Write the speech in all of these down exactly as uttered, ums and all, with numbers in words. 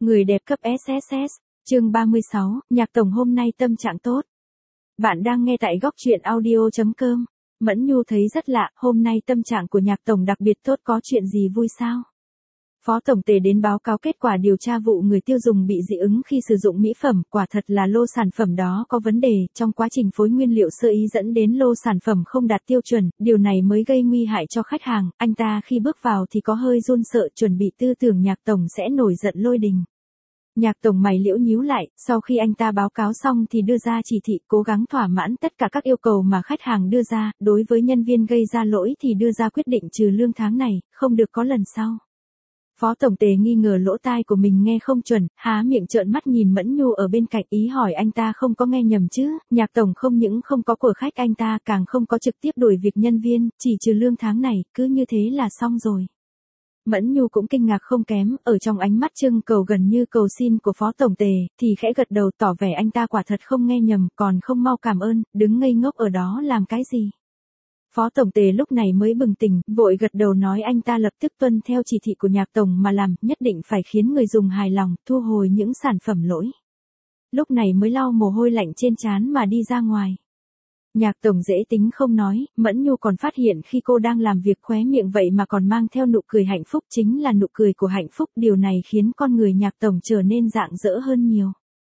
Người đẹp cấp ét ét ét, chương ba mươi sáu, Nhạc Tổng hôm nay tâm trạng tốt. Bạn đang nghe tại góc truyện audio chấm com. Mẫn Nhu thấy rất lạ, hôm nay tâm trạng của Nhạc Tổng đặc biệt tốt, có chuyện gì vui sao? Phó Tổng Tề đến báo cáo kết quả điều tra vụ người tiêu dùng bị dị ứng khi sử dụng mỹ phẩm, quả thật là lô sản phẩm đó có vấn đề, trong quá trình phối nguyên liệu sơ ý dẫn đến lô sản phẩm không đạt tiêu chuẩn, điều này mới gây nguy hại cho khách hàng, anh ta khi bước vào thì có hơi run sợ, chuẩn bị tư tưởng Nhạc Tổng sẽ nổi giận lôi đình. Nhạc Tổng mày liễu nhíu lại, sau khi anh ta báo cáo xong thì đưa ra chỉ thị cố gắng thỏa mãn tất cả các yêu cầu mà khách hàng đưa ra, đối với nhân viên gây ra lỗi thì đưa ra quyết định trừ lương tháng này, không được có lần sau. Phó Tổng Tề nghi ngờ lỗ tai của mình nghe không chuẩn, há miệng trợn mắt nhìn Mẫn Nhu ở bên cạnh, ý hỏi anh ta không có nghe nhầm chứ, Nhạc Tổng không những không có của khách anh ta càng không có trực tiếp đuổi việc nhân viên, chỉ trừ lương tháng này, cứ như thế là xong rồi. Mẫn Nhu cũng kinh ngạc không kém, ở trong ánh mắt trưng cầu gần như cầu xin của Phó Tổng Tề, thì khẽ gật đầu tỏ vẻ anh ta quả thật không nghe nhầm, còn không mau cảm ơn, đứng ngây ngốc ở đó làm cái gì. Phó Tổng Tề lúc này mới bừng tỉnh, vội gật đầu nói anh ta lập tức tuân theo chỉ thị của Nhạc Tổng mà làm, nhất định phải khiến người dùng hài lòng, thu hồi những sản phẩm lỗi. Lúc này mới lau mồ hôi lạnh trên trán mà đi ra ngoài. Nhạc Tổng dễ tính không nói, Mẫn Nhu còn phát hiện khi cô đang làm việc khóe miệng vậy mà còn mang theo nụ cười hạnh phúc, chính là nụ cười của hạnh phúc, điều này khiến con người Nhạc Tổng trở nên rạng rỡ hơn nhiều.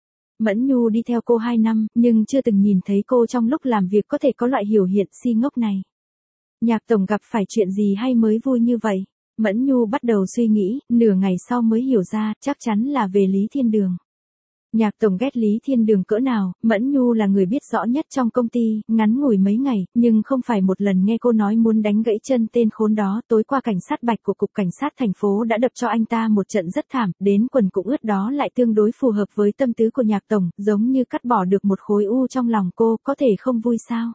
Mẫn Nhu đi theo cô hai năm, nhưng chưa từng nhìn thấy cô trong lúc làm việc có thể có loại hiểu hiện si ngốc này. Nhạc Tổng gặp phải chuyện gì hay mới vui như vậy? Mẫn Nhu bắt đầu suy nghĩ, nửa ngày sau mới hiểu ra, chắc chắn là về Lý Thiên Đường. Nhạc Tổng ghét Lý Thiên Đường cỡ nào, Mẫn Nhu là người biết rõ nhất trong công ty, ngắn ngủi mấy ngày, nhưng không phải một lần nghe cô nói muốn đánh gãy chân tên khốn đó, tối qua cảnh sát Bạch của Cục Cảnh sát thành phố đã đập cho anh ta một trận rất thảm, đến quần cũng ướt, đó lại tương đối phù hợp với tâm tứ của Nhạc Tổng, giống như cắt bỏ được một khối u trong lòng cô, có thể không vui sao?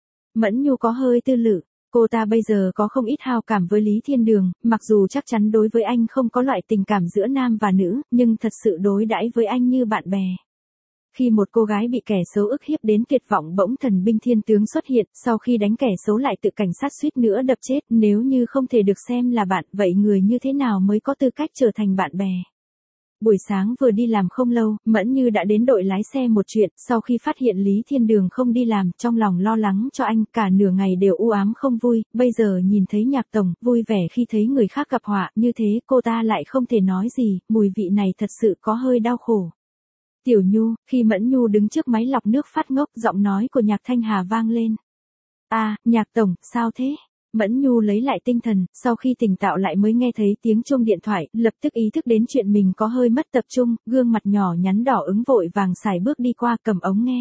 Mẫn Nhu có hơi tư lự. Cô ta bây giờ có không ít hào cảm với Lý Thiên Đường, mặc dù chắc chắn đối với anh không có loại tình cảm giữa nam và nữ, nhưng thật sự đối đãi với anh như bạn bè. Khi một cô gái bị kẻ xấu ức hiếp đến tuyệt vọng bỗng thần binh thiên tướng xuất hiện, sau khi đánh kẻ xấu lại tự cảnh sát suýt nữa đập chết, nếu như không thể được xem là bạn, vậy người như thế nào mới có tư cách trở thành bạn bè? Buổi sáng vừa đi làm không lâu, Mẫn Như đã đến đội lái xe một chuyện, sau khi phát hiện Lý Thiên Đường không đi làm, trong lòng lo lắng cho anh, cả nửa ngày đều u ám không vui, bây giờ nhìn thấy Nhạc Tổng, vui vẻ khi thấy người khác gặp họa, như thế cô ta lại không thể nói gì, mùi vị này thật sự có hơi đau khổ. Tiểu Nhu, khi Mẫn Nhu đứng trước máy lọc nước phát ngốc, giọng nói của Nhạc Thanh Hà vang lên. À, Nhạc Tổng, sao thế? Mẫn Nhu lấy lại tinh thần, sau khi tỉnh táo lại mới nghe thấy tiếng chuông điện thoại, lập tức ý thức đến chuyện mình có hơi mất tập trung, gương mặt nhỏ nhắn đỏ ứng vội vàng xài bước đi qua cầm ống nghe.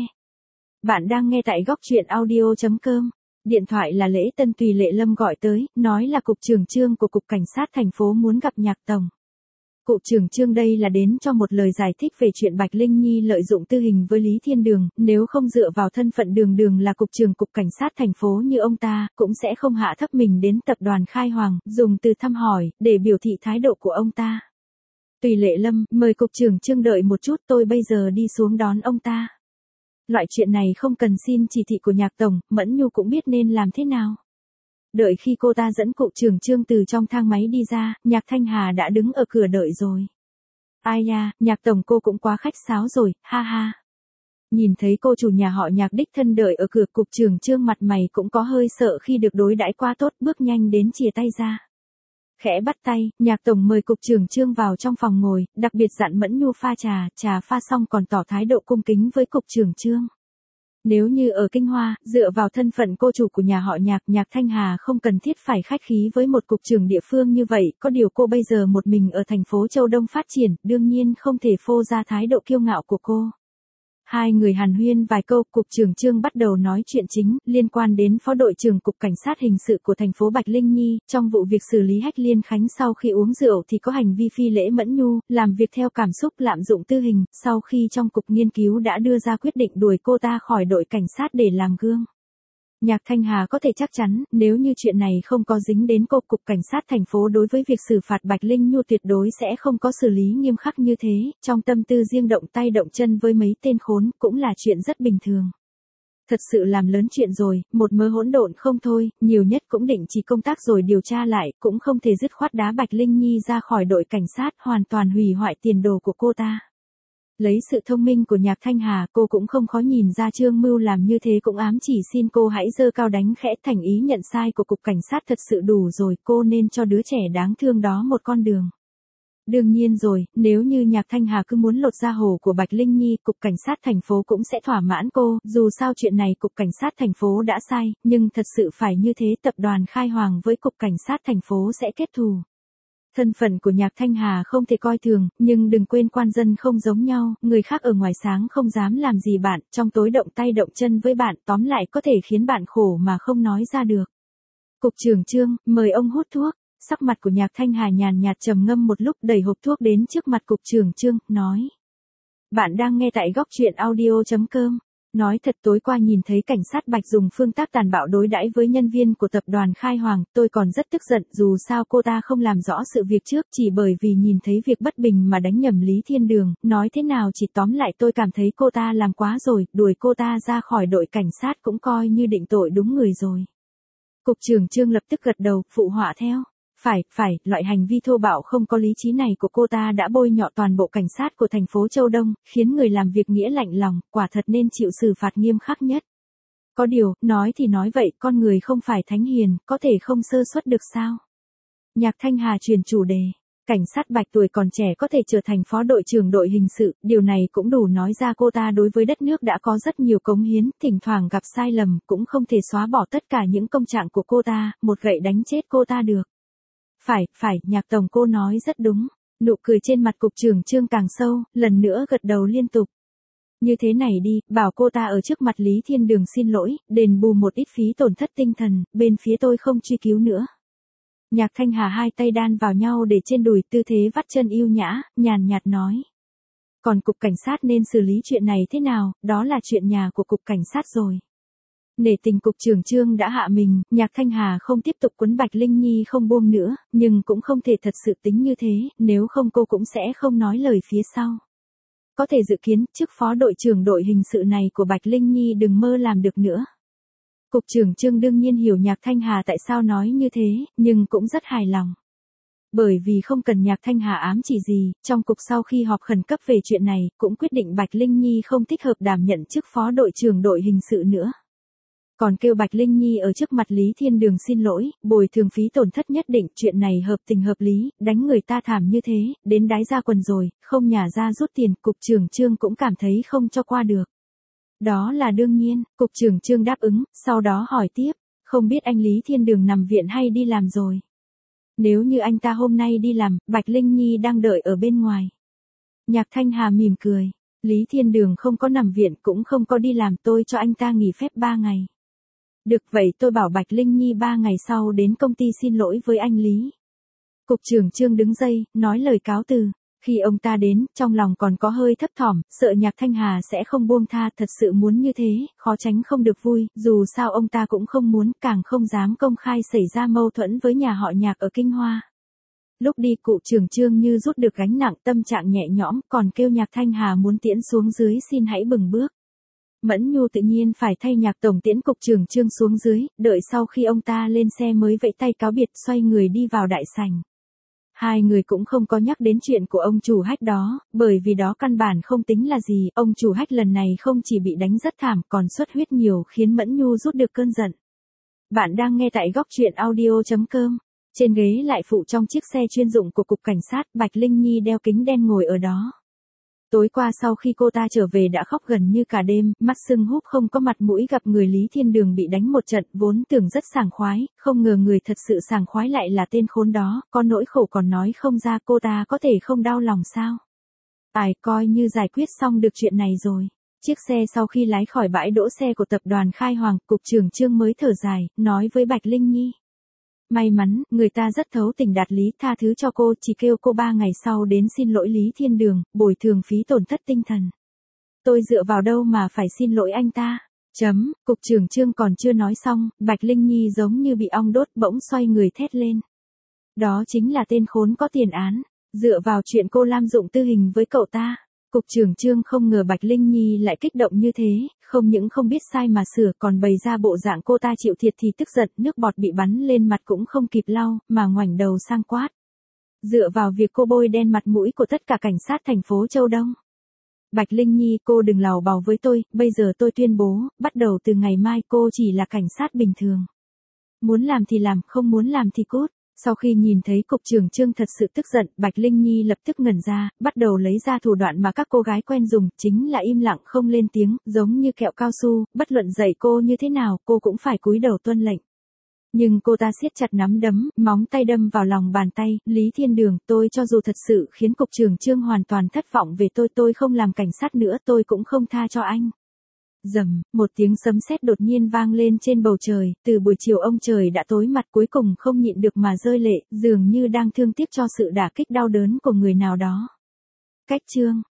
Bạn đang nghe tại góc truyện audio chấm com. Điện thoại là Lễ Tân Tùy Lệ Lâm gọi tới, nói là Cục trưởng Trương của Cục Cảnh sát thành phố muốn gặp Nhạc Tổng. Cục trưởng Trương đây là đến cho một lời giải thích về chuyện Bạch Linh Nhi lợi dụng tư hình với Lý Thiên Đường, nếu không dựa vào thân phận Đường Đường là cục trưởng Cục Cảnh sát thành phố như ông ta, cũng sẽ không hạ thấp mình đến tập đoàn Khai Hoàng, dùng từ thăm hỏi, để biểu thị thái độ của ông ta. Tùy Lệ Lâm, mời Cục trưởng Trương đợi một chút, tôi bây giờ đi xuống đón ông ta. Loại chuyện này không cần xin chỉ thị của Nhạc Tổng, Mẫn Nhu cũng biết nên làm thế nào. Đợi khi cô ta dẫn Cục trưởng Trương từ trong thang máy đi ra, Nhạc Thanh Hà đã đứng ở cửa đợi rồi. Ai da, Nhạc Tổng cô cũng quá khách sáo rồi, ha ha. Nhìn thấy cô chủ nhà họ Nhạc đích thân đợi ở cửa, Cục trưởng Trương mặt mày cũng có hơi sợ khi được đối đãi quá tốt, bước nhanh đến chìa tay ra. Khẽ bắt tay, Nhạc Tổng mời Cục trưởng Trương vào trong phòng ngồi, đặc biệt dặn Mẫn Nhu pha trà, trà pha xong còn tỏ thái độ cung kính với Cục trưởng Trương. Nếu như ở Kinh Hoa, dựa vào thân phận cô chủ của nhà họ Nhạc, Nhạc Thanh Hà không cần thiết phải khách khí với một cục trưởng địa phương như vậy, có điều cô bây giờ một mình ở thành phố Châu Đông phát triển, đương nhiên không thể phô ra thái độ kiêu ngạo của cô. Hai người hàn huyên vài câu, Cục trưởng Trương bắt đầu nói chuyện chính, liên quan đến Phó đội trưởng Cục Cảnh sát hình sự của thành phố Bạch Linh Nhi, trong vụ việc xử lý Hách Liên Khánh sau khi uống rượu thì có hành vi phi lễ Mẫn Nhu, làm việc theo cảm xúc lạm dụng tư hình, sau khi trong cục nghiên cứu đã đưa ra quyết định đuổi cô ta khỏi đội cảnh sát để làm gương. Nhạc Thanh Hà có thể chắc chắn, nếu như chuyện này không có dính đến cô, Cục Cảnh sát thành phố đối với việc xử phạt Bạch Linh Nhu tuyệt đối sẽ không có xử lý nghiêm khắc như thế, trong tâm tư riêng động tay động chân với mấy tên khốn, cũng là chuyện rất bình thường. Thật sự làm lớn chuyện rồi, một mớ hỗn độn không thôi, nhiều nhất cũng định chỉ công tác rồi điều tra lại, cũng không thể dứt khoát đá Bạch Linh Nhi ra khỏi đội cảnh sát, hoàn toàn hủy hoại tiền đồ của cô ta. Lấy sự thông minh của Nhạc Thanh Hà, cô cũng không khó nhìn ra Trương Mưu làm như thế cũng ám chỉ xin cô hãy giơ cao đánh khẽ, thành ý nhận sai của cục cảnh sát thật sự đủ rồi, cô nên cho đứa trẻ đáng thương đó một con đường. Đương nhiên rồi, nếu như Nhạc Thanh Hà cứ muốn lột da hổ của Bạch Linh Nhi, cục cảnh sát thành phố cũng sẽ thỏa mãn cô, dù sao chuyện này cục cảnh sát thành phố đã sai, nhưng thật sự phải như thế, tập đoàn Khai Hoàng với cục cảnh sát thành phố sẽ kết thù. Thân phận của Nhạc Thanh Hà không thể coi thường, nhưng đừng quên quan dân không giống nhau, người khác ở ngoài sáng không dám làm gì bạn, trong tối động tay động chân với bạn, tóm lại có thể khiến bạn khổ mà không nói ra được. Cục trưởng Trương, mời ông hút thuốc. Sắc mặt của Nhạc Thanh Hà nhàn nhạt trầm ngâm một lúc, đẩy hộp thuốc đến trước mặt cục trưởng Trương, nói. Bạn đang nghe tại góc truyện audio chấm com. Nói thật, tối qua nhìn thấy cảnh sát Bạch dùng phương pháp tàn bạo đối đãi với nhân viên của tập đoàn Khai Hoàng, tôi còn rất tức giận, dù sao cô ta không làm rõ sự việc trước, chỉ bởi vì nhìn thấy việc bất bình mà đánh nhầm Lý Thiên Đường, nói thế nào chỉ tóm lại tôi cảm thấy cô ta làm quá rồi, đuổi cô ta ra khỏi đội cảnh sát cũng coi như định tội đúng người rồi. Cục trưởng Trương lập tức gật đầu, phụ họa theo. Phải, phải, loại hành vi thô bạo không có lý trí này của cô ta đã bôi nhọ toàn bộ cảnh sát của thành phố Châu Đông, khiến người làm việc nghĩa lạnh lòng, quả thật nên chịu xử phạt nghiêm khắc nhất. Có điều, nói thì nói vậy, con người không phải thánh hiền, có thể không sơ suất được sao? Nhạc Thanh Hà truyền chủ đề. Cảnh sát Bạch tuổi còn trẻ có thể trở thành phó đội trưởng đội hình sự, điều này cũng đủ nói ra cô ta đối với đất nước đã có rất nhiều cống hiến, thỉnh thoảng gặp sai lầm, cũng không thể xóa bỏ tất cả những công trạng của cô ta, một gậy đánh chết cô ta được. Phải, phải, Nhạc tổng cô nói rất đúng. Nụ cười trên mặt cục trưởng Trương càng sâu, lần nữa gật đầu liên tục. Như thế này đi, bảo cô ta ở trước mặt Lý Thiên Đường xin lỗi, đền bù một ít phí tổn thất tinh thần, bên phía tôi không truy cứu nữa. Nhạc Thanh Hà hai tay đan vào nhau để trên đùi, tư thế vắt chân yêu nhã, nhàn nhạt nói. Còn cục cảnh sát nên xử lý chuyện này thế nào, đó là chuyện nhà của cục cảnh sát rồi. Nể tình cục trưởng Trương đã hạ mình, Nhạc Thanh Hà không tiếp tục quấn Bạch Linh Nhi không buông nữa, nhưng cũng không thể thật sự tính như thế, nếu không cô cũng sẽ không nói lời phía sau. Có thể dự kiến, chức phó đội trưởng đội hình sự này của Bạch Linh Nhi đừng mơ làm được nữa. Cục trưởng Trương đương nhiên hiểu Nhạc Thanh Hà tại sao nói như thế, nhưng cũng rất hài lòng. Bởi vì không cần Nhạc Thanh Hà ám chỉ gì, trong cục sau khi họp khẩn cấp về chuyện này, cũng quyết định Bạch Linh Nhi không thích hợp đảm nhận chức phó đội trưởng đội hình sự nữa. Còn kêu Bạch Linh Nhi ở trước mặt Lý Thiên Đường xin lỗi, bồi thường phí tổn thất nhất định, chuyện này hợp tình hợp lý, đánh người ta thảm như thế, đến đái ra quần rồi, không nhả ra rút tiền, cục trưởng Trương cũng cảm thấy không cho qua được. Đó là đương nhiên, cục trưởng Trương đáp ứng, sau đó hỏi tiếp, không biết anh Lý Thiên Đường nằm viện hay đi làm rồi. Nếu như anh ta hôm nay đi làm, Bạch Linh Nhi đang đợi ở bên ngoài. Nhạc Thanh Hà mỉm cười, Lý Thiên Đường không có nằm viện cũng không có đi làm, tôi cho anh ta nghỉ phép ba ngày. Được vậy tôi bảo Bạch Linh Nhi ba ngày sau đến công ty xin lỗi với anh Lý. Cục trưởng Trương đứng dậy, nói lời cáo từ. Khi ông ta đến, trong lòng còn có hơi thấp thỏm, sợ Nhạc Thanh Hà sẽ không buông tha, thật sự muốn như thế, khó tránh không được vui, dù sao ông ta cũng không muốn, càng không dám công khai xảy ra mâu thuẫn với nhà họ Nhạc ở Kinh Hoa. Lúc đi cụ trưởng Trương như rút được gánh nặng, tâm trạng nhẹ nhõm, còn kêu Nhạc Thanh Hà muốn tiễn xuống dưới xin hãy bừng bước. Mẫn Nhu tự nhiên phải thay Nhạc tổng tiễn cục trưởng Trương xuống dưới, đợi sau khi ông ta lên xe mới vẫy tay cáo biệt, xoay người đi vào đại sảnh. Hai người cũng không có nhắc đến chuyện của ông chủ Hách đó, bởi vì đó căn bản không tính là gì, ông chủ Hách lần này không chỉ bị đánh rất thảm còn xuất huyết nhiều khiến Mẫn Nhu rút được cơn giận. Bạn đang nghe tại góc truyện audio chấm com. Trên ghế lại phụ trong chiếc xe chuyên dụng của cục cảnh sát, Bạch Linh Nhi đeo kính đen ngồi ở đó. Tối qua sau khi cô ta trở về đã khóc gần như cả đêm, mắt sưng húp không có mặt mũi, gặp người Lý Thiên Đường bị đánh một trận, vốn tưởng rất sảng khoái, không ngờ người thật sự sảng khoái lại là tên khốn đó, có nỗi khổ còn nói không ra, cô ta có thể không đau lòng sao? Ai, coi như giải quyết xong được chuyện này rồi. Chiếc xe sau khi lái khỏi bãi đỗ xe của tập đoàn Khai Hoàng, cục trưởng Trương mới thở dài, nói với Bạch Linh Nhi. May mắn, người ta rất thấu tình đạt lý, tha thứ cho cô, chỉ kêu cô ba ngày sau đến xin lỗi Lý Thiên Đường, bồi thường phí tổn thất tinh thần. Tôi dựa vào đâu mà phải xin lỗi anh ta? Chấm, cục trưởng Trương còn chưa nói xong, Bạch Linh Nhi giống như bị ong đốt, bỗng xoay người thét lên. Đó chính là tên khốn có tiền án, dựa vào chuyện cô lam dụng tư hình với cậu ta. Cục trưởng Trương không ngờ Bạch Linh Nhi lại kích động như thế, không những không biết sai mà sửa còn bày ra bộ dạng cô ta chịu thiệt thì tức giận, nước bọt bị bắn lên mặt cũng không kịp lau, mà ngoảnh đầu sang quát. Dựa vào việc cô bôi đen mặt mũi của tất cả cảnh sát thành phố Châu Đông. Bạch Linh Nhi, cô đừng làu bàu với tôi, bây giờ tôi tuyên bố, bắt đầu từ ngày mai cô chỉ là cảnh sát bình thường. Muốn làm thì làm, không muốn làm thì cút. Sau khi nhìn thấy cục trưởng Trương thật sự tức giận, Bạch Linh Nhi lập tức ngẩn ra, bắt đầu lấy ra thủ đoạn mà các cô gái quen dùng, chính là im lặng không lên tiếng, giống như kẹo cao su, bất luận dạy cô như thế nào, cô cũng phải cúi đầu tuân lệnh. Nhưng cô ta siết chặt nắm đấm, móng tay đâm vào lòng bàn tay, Lý Thiên Đường, tôi cho dù thật sự khiến cục trưởng Trương hoàn toàn thất vọng về tôi, tôi không làm cảnh sát nữa, tôi cũng không tha cho anh. Rầm, một tiếng sấm sét đột nhiên vang lên trên bầu trời, từ buổi chiều ông trời đã tối mặt cuối cùng không nhịn được mà rơi lệ, dường như đang thương tiếc cho sự đả kích đau đớn của người nào đó. Cách chương